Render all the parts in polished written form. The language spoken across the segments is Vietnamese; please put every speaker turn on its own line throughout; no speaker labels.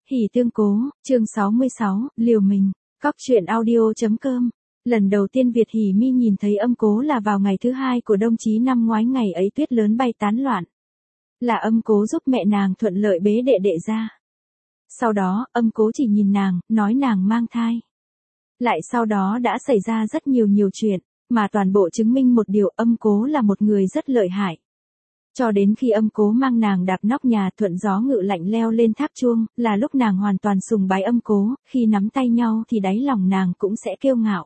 Hỉ tương cố, chương 66, liều mình. Cóc truyện audio.com. Lần đầu tiên Việt Hỉ Mi nhìn thấy âm cố là vào ngày thứ 2 của đông chí năm ngoái, ngày ấy tuyết lớn bay tán loạn. Là âm cố giúp mẹ nàng thuận lợi bế đệ đệ ra. Sau đó, âm cố chỉ nhìn nàng, nói nàng mang thai. Lại sau đó đã xảy ra rất nhiều chuyện, mà toàn bộ chứng minh một điều, âm cố là một người rất lợi hại. Cho đến khi âm cố mang nàng đạp nóc nhà thuận gió ngự lạnh leo lên tháp chuông, là lúc nàng hoàn toàn sùng bái âm cố, khi nắm tay nhau thì đáy lòng nàng cũng sẽ kiêu ngạo.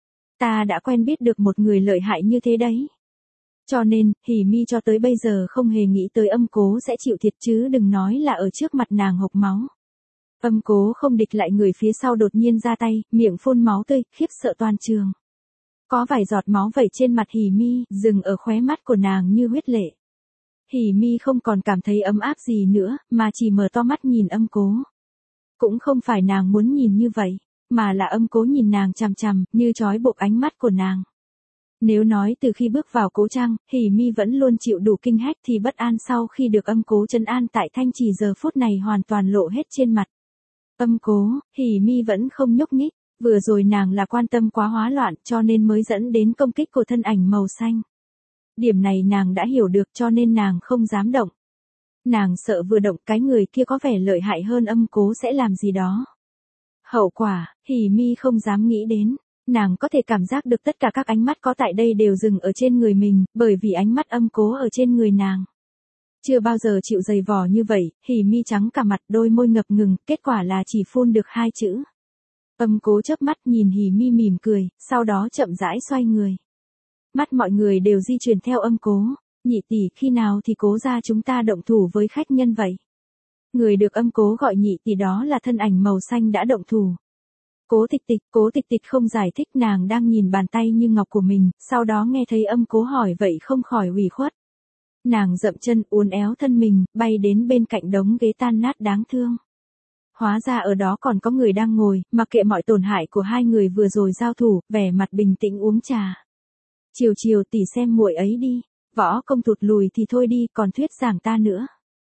Ta đã quen biết được một người lợi hại như thế đấy. Cho nên, Hỉ Mi cho tới bây giờ không hề nghĩ tới âm cố sẽ chịu thiệt, chứ đừng nói là ở trước mặt nàng hộc máu. Âm cố không địch lại, người phía sau đột nhiên ra tay, miệng phun máu tươi, khiếp sợ toàn trường. Có vài giọt máu vẩy trên mặt Hỉ Mi, dừng ở khóe mắt của nàng như huyết lệ. Hỉ Mi không còn cảm thấy ấm áp gì nữa, mà chỉ mở to mắt nhìn âm cố. Cũng không phải nàng muốn nhìn như vậy, mà là âm cố nhìn nàng chằm chằm, như trói buộc ánh mắt của nàng. Nếu nói từ khi bước vào cố trang, Hỉ Mi vẫn luôn chịu đủ kinh hách, thì bất an sau khi được âm cố trấn an tại Thanh Trì giờ phút này hoàn toàn lộ hết trên mặt. Âm cố, Hỉ Mi vẫn không nhúc nhích, vừa rồi nàng là quan tâm quá hóa loạn, cho nên mới dẫn đến công kích của thân ảnh màu xanh. Điểm này nàng đã hiểu được, cho nên nàng không dám động. Nàng sợ vừa động cái người kia có vẻ lợi hại hơn âm cố sẽ làm gì đó. Hậu quả, Hỉ Mi không dám nghĩ đến. Nàng có thể cảm giác được tất cả các ánh mắt có tại đây đều dừng ở trên người mình, bởi vì ánh mắt âm cố ở trên người nàng. Chưa bao giờ chịu dày vò như vậy, Hỉ Mi trắng cả mặt, đôi môi ngập ngừng, kết quả là chỉ phun được 2 chữ. Âm cố chớp mắt nhìn Hỉ Mi mỉm cười, sau đó chậm rãi xoay người. Mắt mọi người đều di chuyển theo âm cố. Nhị tỷ, khi nào thì cố gia chúng ta động thủ với khách nhân vậy? Người được âm cố gọi nhị tỷ đó là thân ảnh màu xanh đã động thủ. Cố Tịch Tịch không giải thích, nàng đang nhìn bàn tay như ngọc của mình, sau đó nghe thấy âm cố hỏi vậy không khỏi ủy khuất. Nàng dậm chân uốn éo thân mình, bay đến bên cạnh đống ghế tan nát đáng thương. Hóa ra ở đó còn có người đang ngồi, mặc kệ mọi tổn hại của hai người vừa rồi giao thủ, vẻ mặt bình tĩnh uống trà. Chiều tỷ xem muội ấy đi, võ công thụt lùi thì thôi đi, còn thuyết giảng ta nữa.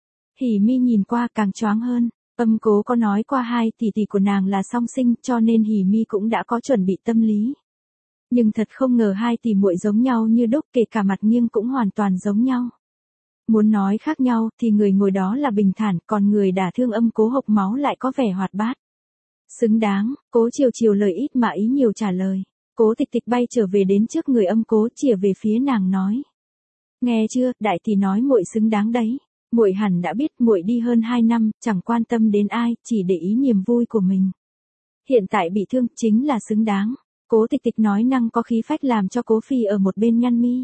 Hỉ Mi nhìn qua càng choáng hơn, âm cố có nói qua 2 tỷ tỷ của nàng là song sinh, cho nên Hỉ Mi cũng đã có chuẩn bị tâm lý. Nhưng thật không ngờ 2 tỷ muội giống nhau như đúc, kể cả mặt nghiêng cũng hoàn toàn giống nhau. Muốn nói khác nhau thì người ngồi đó là bình thản, còn người đả thương âm cố hộc máu lại có vẻ hoạt bát. Xứng đáng, Cố Chiều lời ít mà ý nhiều trả lời. Cố Tịch Tịch bay trở về đến trước người âm cố, chìa về phía nàng nói. Nghe chưa, đại tỷ nói muội xứng đáng đấy. Muội hẳn đã biết, muội đi hơn 2 năm, chẳng quan tâm đến ai, chỉ để ý niềm vui của mình. Hiện tại bị thương, chính là xứng đáng. Cố Tịch Tịch nói năng có khí phách làm cho Cố Phi ở một bên nhăn mi.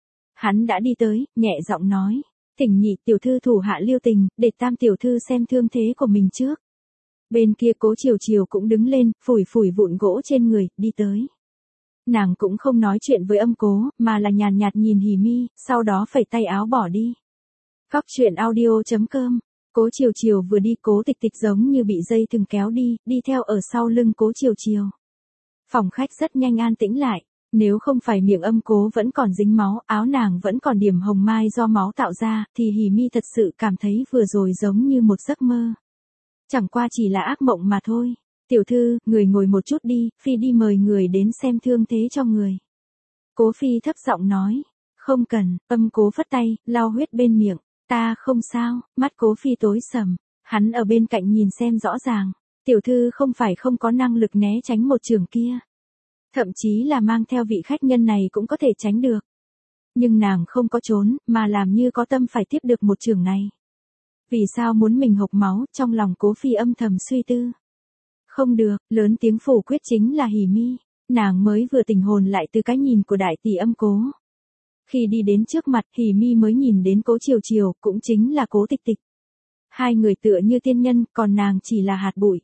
Hắn đã đi tới, nhẹ giọng nói. Thỉnh nhị tiểu thư thủ hạ lưu tình, để tam tiểu thư xem thương thế của mình trước. Bên kia Cố Chiều cũng đứng lên, phủi vụn gỗ trên người, đi tới. Nàng cũng không nói chuyện với âm cố, mà là nhàn nhạt nhìn Hỉ Mi, sau đó phẩy tay áo bỏ đi. Cóc truyện audio.com. Cố Chiều vừa đi, Cố Tịch Tịch giống như bị dây thừng kéo đi theo ở sau lưng Cố Chiều. Phòng khách rất nhanh an tĩnh lại, nếu không phải miệng âm cố vẫn còn dính máu, áo nàng vẫn còn điểm hồng mai do máu tạo ra, thì Hỉ Mi thật sự cảm thấy vừa rồi giống như một giấc mơ. Chẳng qua chỉ là ác mộng mà thôi. Tiểu thư, người ngồi một chút đi, Phi đi mời người đến xem thương thế cho người. Cố Phi thấp giọng nói. Không cần, âm cố phất tay, lau huyết bên miệng. Ta không sao, mắt Cố Phi tối sầm. Hắn ở bên cạnh nhìn xem rõ ràng. Tiểu thư không phải không có năng lực né tránh một chưởng kia. Thậm chí là mang theo vị khách nhân này cũng có thể tránh được. Nhưng nàng không có trốn, mà làm như có tâm phải tiếp được một chưởng này. Vì sao muốn mình hộc máu, trong lòng Cố Phi âm thầm suy tư. Không được, lớn tiếng phủ quyết chính là Hỉ Mi. Nàng mới vừa tỉnh hồn lại từ cái nhìn của đại tỷ âm cố. Khi đi đến trước mặt, Hỉ Mi mới nhìn đến Cố Chiều, cũng chính là Cố Tịch Tịch. Hai người tựa như tiên nhân, còn nàng chỉ là hạt bụi.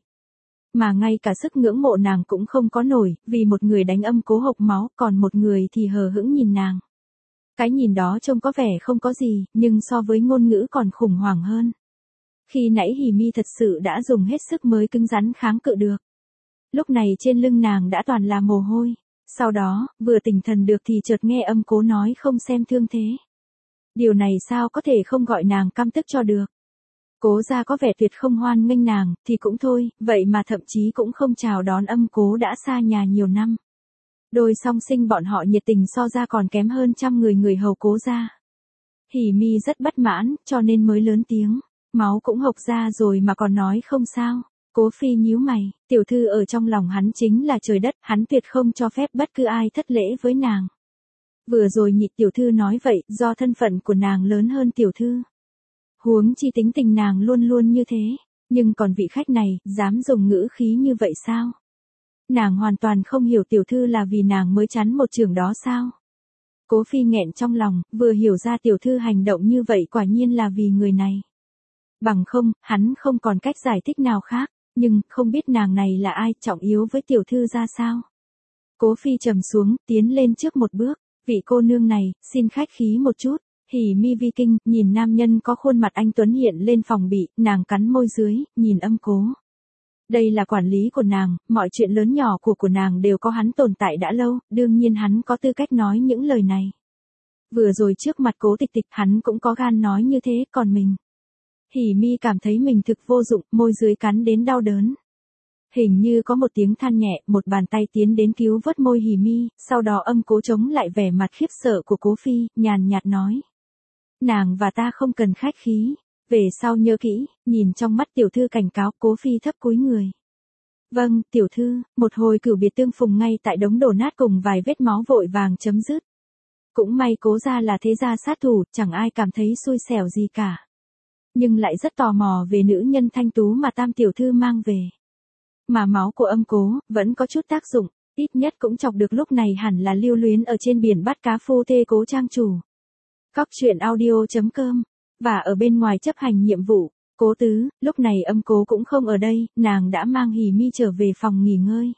Mà ngay cả sức ngưỡng mộ nàng cũng không có nổi, vì một người đánh âm cố hộc máu, còn một người thì hờ hững nhìn nàng. Cái nhìn đó trông có vẻ không có gì, nhưng so với ngôn ngữ còn khủng hoảng hơn. Khi nãy Hỉ Mi thật sự đã dùng hết sức mới cứng rắn kháng cự được. Lúc này trên lưng nàng đã toàn là mồ hôi. Sau đó, vừa tỉnh thần được thì chợt nghe âm cố nói không xem thương thế. Điều này sao có thể không gọi nàng căm tức cho được. Cố gia có vẻ tuyệt không hoan nghênh nàng, thì cũng thôi, vậy mà thậm chí cũng không chào đón Âm Cố đã xa nhà nhiều năm. Đôi song sinh bọn họ nhiệt tình so ra còn kém hơn trăm người hầu Cố gia. Hỉ Mi rất bất mãn, cho nên mới lớn tiếng, máu cũng hộc ra rồi mà còn nói không sao. Cố Phi nhíu mày, tiểu thư ở trong lòng hắn chính là trời đất, hắn tuyệt không cho phép bất cứ ai thất lễ với nàng. Vừa rồi Nhị tiểu thư nói vậy, do thân phận của nàng lớn hơn tiểu thư. Huống chi tính tình nàng luôn luôn như thế, nhưng còn vị khách này, dám dùng ngữ khí như vậy sao? Nàng hoàn toàn không hiểu tiểu thư là vì nàng mới chắn một trường đó sao? Cố Phi nghẹn trong lòng, vừa hiểu ra tiểu thư hành động như vậy quả nhiên là vì người này. Bằng không, hắn không còn cách giải thích nào khác, nhưng không biết nàng này là ai, trọng yếu với tiểu thư ra sao? Cố Phi trầm xuống, tiến lên trước một bước, vị cô nương này, xin khách khí một chút. Hỉ Mi vi kinh, nhìn nam nhân có khuôn mặt anh tuấn hiện lên phòng bị, nàng cắn môi dưới, nhìn Âm Cố. Đây là quản lý của nàng, mọi chuyện lớn nhỏ của nàng đều có hắn tồn tại đã lâu, đương nhiên hắn có tư cách nói những lời này. Vừa rồi trước mặt Cố Tịch Tịch hắn cũng có gan nói như thế, còn mình. Hỉ Mi cảm thấy mình thực vô dụng, môi dưới cắn đến đau đớn. Hình như có một tiếng than nhẹ, một bàn tay tiến đến cứu vớt môi Hỉ Mi, sau đó Âm Cố chống lại vẻ mặt khiếp sợ của Cố Phi, nhàn nhạt nói. Nàng và ta không cần khách khí, về sau nhớ kỹ, nhìn trong mắt tiểu thư cảnh cáo. Cố Phi thấp cúi người. Vâng, tiểu thư, một hồi cửu biệt tương phùng ngay tại đống đổ nát cùng vài vết máu vội vàng chấm dứt. Cũng may Cố gia là thế gia sát thủ, chẳng ai cảm thấy xui xẻo gì cả. Nhưng lại rất tò mò về nữ nhân thanh tú mà Tam tiểu thư mang về. Mà máu của Âm Cố, vẫn có chút tác dụng, ít nhất cũng chọc được lúc này hẳn là lưu luyến ở trên biển bắt cá phu thê Cố trang chủ. Cóc truyện audio.com, và ở bên ngoài chấp hành nhiệm vụ, Cố tứ, lúc này Âm Cố cũng không ở đây, nàng đã mang Hỉ Mi trở về phòng nghỉ ngơi.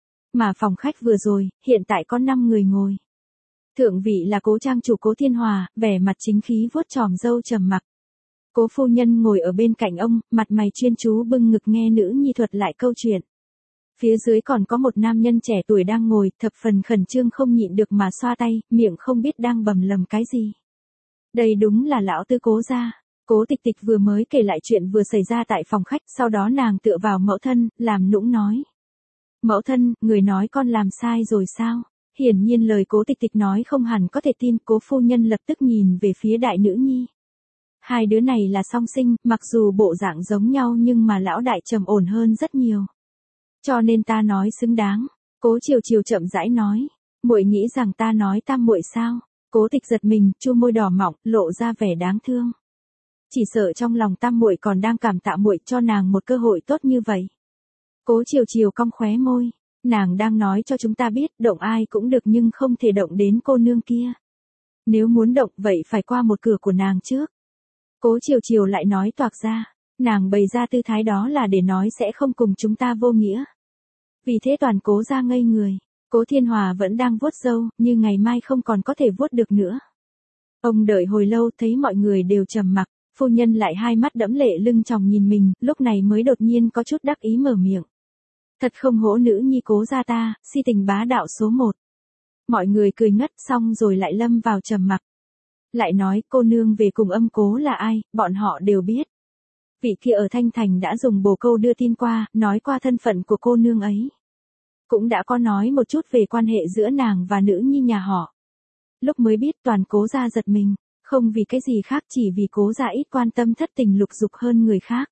Mà phòng khách vừa rồi, hiện tại có 5 người ngồi. Thượng vị là Cố trang chủ Cố Thiên Hòa, vẻ mặt chính khí vuốt chòm râu trầm mặc. Cố phu nhân ngồi ở bên cạnh ông, mặt mày chuyên chú bưng ngực nghe nữ nhi thuật lại câu chuyện. Phía dưới còn có một nam nhân trẻ tuổi đang ngồi, thập phần khẩn trương không nhịn được mà xoa tay, miệng không biết đang bầm lầm cái gì. Đây đúng là lão tư Cố gia. Cố Tịch Tịch vừa mới kể lại chuyện vừa xảy ra tại phòng khách, sau đó nàng tựa vào mẫu thân, làm nũng nói. Mẫu thân, người nói con làm sai rồi sao? Hiển nhiên lời Cố Tịch Tịch nói không hẳn có thể tin. Cố phu nhân lập tức nhìn về phía đại nữ nhi. Hai đứa này là song sinh, mặc dù bộ dạng giống nhau nhưng mà lão đại trầm ổn hơn rất nhiều. Cho nên ta nói xứng đáng. Cố Triều Triều chậm rãi nói. Muội nghĩ rằng ta nói tam muội sao? Cố Tịch giật mình, chu môi đỏ mọng, lộ ra vẻ đáng thương. Chỉ sợ trong lòng tam muội còn đang cảm tạ muội cho nàng một cơ hội tốt như vậy. Cố Triều Triều cong khóe môi, nàng đang nói cho chúng ta biết, động ai cũng được nhưng không thể động đến cô nương kia. Nếu muốn động vậy phải qua một cửa của nàng trước. Cố Triều Triều lại nói toạc ra, nàng bày ra tư thái đó là để nói sẽ không cùng chúng ta vô nghĩa. Vì thế toàn Cố gia ngây người. Cố Thiên Hòa vẫn đang vuốt râu, như ngày mai không còn có thể vuốt được nữa. Ông đợi hồi lâu thấy mọi người đều trầm mặc, phu nhân lại hai mắt đẫm lệ lưng tròng nhìn mình, lúc này mới đột nhiên có chút đắc ý mở miệng. Thật không hổ nữ nhi Cố gia ta, si tình bá đạo số 1. Mọi người cười ngất xong rồi lại lâm vào trầm mặc. Lại nói cô nương về cùng Âm Cố là ai, bọn họ đều biết. Vị kia ở Thanh Thành đã dùng bồ câu đưa tin qua, nói qua thân phận của cô nương ấy. Cũng đã có nói một chút về quan hệ giữa nàng và nữ nhi nhà họ. Lúc mới biết toàn Cố gia giật mình, không vì cái gì khác chỉ vì Cố gia ít quan tâm thất tình lục dục hơn người khác.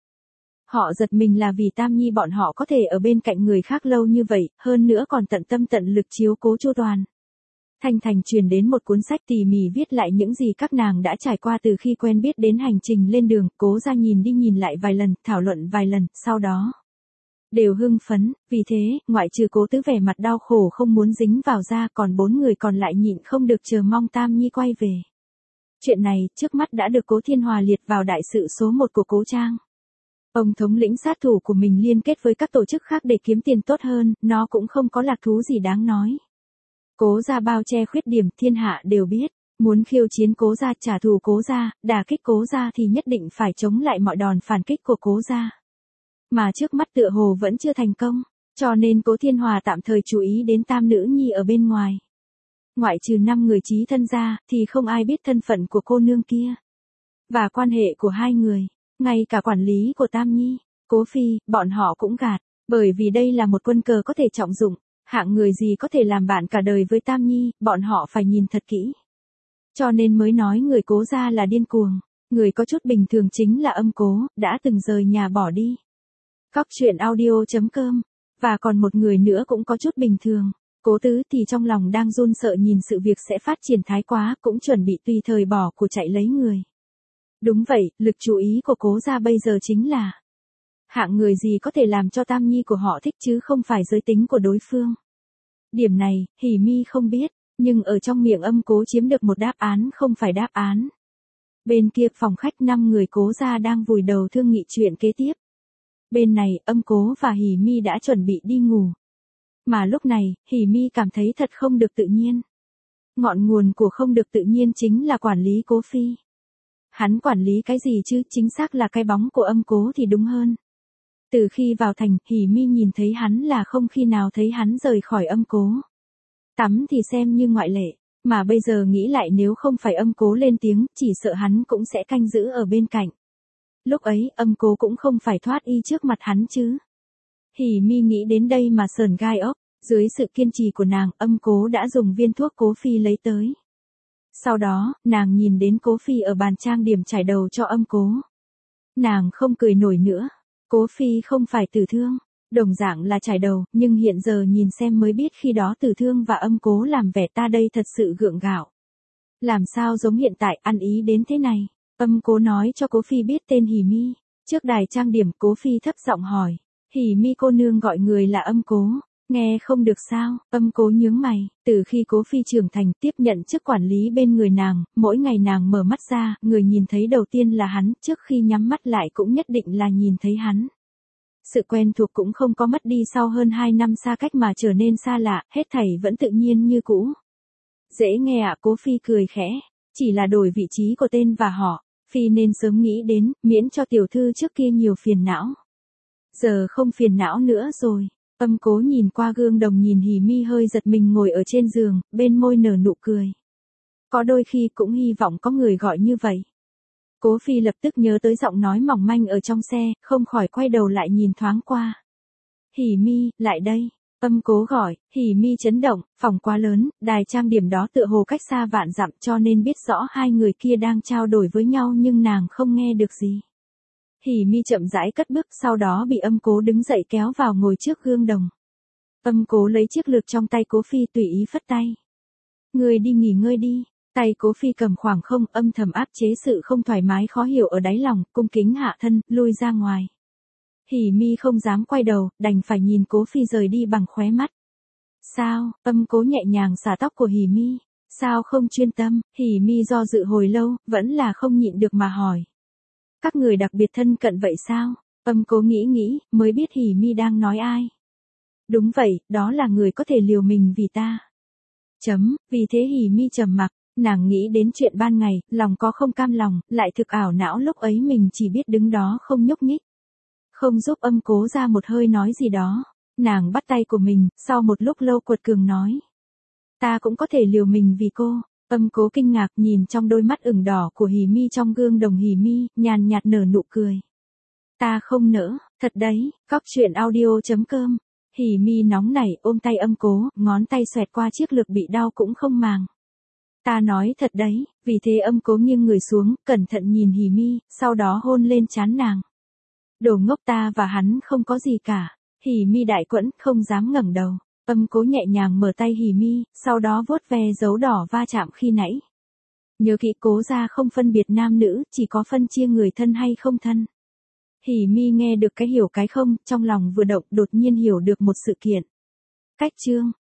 Họ giật mình là vì Tam Nhi bọn họ có thể ở bên cạnh người khác lâu như vậy, hơn nữa còn tận tâm tận lực chiếu cố chu toàn. Thanh Thành truyền đến một cuốn sách tỉ mỉ viết lại những gì các nàng đã trải qua từ khi quen biết đến hành trình lên đường. Cố gia nhìn đi nhìn lại vài lần, thảo luận vài lần, sau đó đều hưng phấn, vì thế, ngoại trừ Cố tứ vẻ mặt đau khổ không muốn dính vào da, còn 4 người còn lại nhịn không được chờ mong Tam Nhi quay về. Chuyện này, trước mắt đã được Cố Thiên Hòa liệt vào đại sự số 1 của Cố Trang. Ông thống lĩnh sát thủ của mình liên kết với các tổ chức khác để kiếm tiền tốt hơn, nó cũng không có lạc thú gì đáng nói. Cố gia bao che khuyết điểm, thiên hạ đều biết, muốn khiêu chiến Cố gia, trả thù Cố gia, đả kích Cố gia thì nhất định phải chống lại mọi đòn phản kích của Cố gia. Mà trước mắt tựa hồ vẫn chưa thành công, cho nên Cố Thiên Hòa tạm thời chú ý đến tam nữ nhi ở bên ngoài. Ngoại trừ 5 người chí thân ra, thì không ai biết thân phận của cô nương kia. Và quan hệ của hai người. Ngay cả quản lý của Tam Nhi, Cố Phi, bọn họ cũng gạt. Bởi vì đây là một quân cờ có thể trọng dụng. Hạng người gì có thể làm bạn cả đời với Tam Nhi, bọn họ phải nhìn thật kỹ. Cho nên mới nói người Cố gia là điên cuồng. Người có chút bình thường chính là Âm Cố, đã từng rời nhà bỏ đi. Cóc truyện audio.com. Và còn một người nữa cũng có chút bình thường. Cố Tứ thì trong lòng đang run sợ nhìn sự việc sẽ phát triển thái quá, cũng chuẩn bị tùy thời bỏ của chạy lấy người. Đúng vậy, lực chú ý của Cố gia bây giờ chính là hạng người gì có thể làm cho Tam Nhi của họ thích chứ không phải giới tính của đối phương. Điểm này, Hỉ Mi không biết, nhưng ở trong miệng Âm Cố chiếm được một đáp án không phải đáp án. Bên kia phòng khách 5 người Cố gia đang vùi đầu thương nghị chuyện kế tiếp. Bên này, Âm Cố và Hỉ Mi đã chuẩn bị đi ngủ. Mà lúc này, Hỉ Mi cảm thấy thật không được tự nhiên. Ngọn nguồn của không được tự nhiên chính là quản lý Cố Phi. Hắn quản lý cái gì chứ, chính xác là cái bóng của Âm Cố thì đúng hơn. Từ khi vào thành, Hỉ Mi nhìn thấy hắn là không khi nào thấy hắn rời khỏi Âm Cố. Tắm thì xem như ngoại lệ, mà bây giờ nghĩ lại nếu không phải Âm Cố lên tiếng, chỉ sợ hắn cũng sẽ canh giữ ở bên cạnh. Lúc ấy, Âm Cố cũng không phải thoát y trước mặt hắn chứ. Hỉ Mi nghĩ đến đây mà sờn gai ốc, dưới sự kiên trì của nàng, Âm Cố đã dùng viên thuốc Cố Phi lấy tới. Sau đó, nàng nhìn đến Cố Phi ở bàn trang điểm trải đầu cho Âm Cố. Nàng không cười nổi nữa. Cố Phi không phải Tử Thương, đồng dạng là trải đầu, nhưng hiện giờ nhìn xem mới biết khi đó Tử Thương và Âm Cố làm vẻ ta đây thật sự gượng gạo. Làm sao giống hiện tại ăn ý đến thế này? Âm Cố nói cho Cố Phi biết tên Hỉ Mi. Trước đài trang điểm Cố Phi thấp giọng hỏi. Hỉ Mi cô nương gọi người là Âm Cố. Nghe không được sao? Âm Cố nhướng mày. Từ khi Cố Phi trưởng thành tiếp nhận chức quản lý bên người nàng, mỗi ngày nàng mở mắt ra, người nhìn thấy đầu tiên là hắn, trước khi nhắm mắt lại cũng nhất định là nhìn thấy hắn. Sự quen thuộc cũng không có mất đi sau hơn 2 năm xa cách mà trở nên xa lạ, hết thảy vẫn tự nhiên như cũ. Dễ nghe ạ, Cố Phi cười khẽ. Chỉ là đổi vị trí của tên và họ, Phi nên sớm nghĩ đến, miễn cho tiểu thư trước kia nhiều phiền não. Giờ không phiền não nữa rồi. Âm Cố nhìn qua gương đồng nhìn Hỉ Mi hơi giật mình ngồi ở trên giường, bên môi nở nụ cười. Có đôi khi cũng hy vọng có người gọi như vậy. Cố Phi lập tức nhớ tới giọng nói mỏng manh ở trong xe, không khỏi quay đầu lại nhìn thoáng qua. Hỉ Mi, lại đây. Âm Cố gọi, Hỉ Mi chấn động, phòng quá lớn, đài trang điểm đó tựa hồ cách xa vạn dặm cho nên biết rõ hai người kia đang trao đổi với nhau nhưng nàng không nghe được gì. Hỉ Mi chậm rãi cất bước, sau đó bị Âm Cố đứng dậy kéo vào ngồi trước gương đồng. Âm Cố lấy chiếc lược trong tay Cố Phi tùy ý phất tay. Người đi nghỉ ngơi đi. Tay Cố Phi cầm khoảng không, âm thầm áp chế sự không thoải mái khó hiểu ở đáy lòng, cung kính hạ thân, lui ra ngoài. Hỉ Mi không dám quay đầu, đành phải nhìn Cố Phi rời đi bằng khóe mắt. Sao? Âm Cố nhẹ nhàng xả tóc của Hỉ Mi. Sao không chuyên tâm? Hỉ Mi do dự hồi lâu, vẫn là không nhịn được mà hỏi. Các người đặc biệt thân cận vậy sao? Âm Cố nghĩ, mới biết Hỉ Mi đang nói ai. Đúng vậy, đó là người có thể liều mình vì ta. Vì thế Hỉ Mi trầm mặc, nàng nghĩ đến chuyện ban ngày, lòng có không cam lòng, lại thực ảo não lúc ấy mình chỉ biết đứng đó không nhúc nhích. Không giúp Âm Cố ra một hơi nói gì đó. Nàng bắt tay của mình, sau một lúc lâu quật cường nói. Ta cũng có thể liều mình vì cô. Âm Cố kinh ngạc nhìn trong đôi mắt ửng đỏ của Hỉ Mi trong gương đồng. Hỉ Mi nhàn nhạt nở nụ cười. Ta không nỡ, thật đấy. Cóc truyện audio.com. Hỉ Mi nóng nảy ôm tay Âm Cố, ngón tay xoẹt qua chiếc lược bị đau cũng không màng. Ta nói thật đấy. Vì thế Âm Cố nghiêng người xuống, cẩn thận nhìn Hỉ Mi, sau đó hôn lên trán nàng. Đồ ngốc, ta và hắn không có gì cả. Hỉ Mi đại quẫn, không dám ngẩng đầu. Âm Cố nhẹ nhàng mở tay Hỉ Mi, sau đó vuốt ve dấu đỏ va chạm khi nãy. Nhớ kỹ, Cố gia không phân biệt nam nữ, chỉ có phân chia người thân hay không thân. Hỉ Mi nghe được cái hiểu cái không, trong lòng vừa động, đột nhiên hiểu được một sự kiện. Cách chương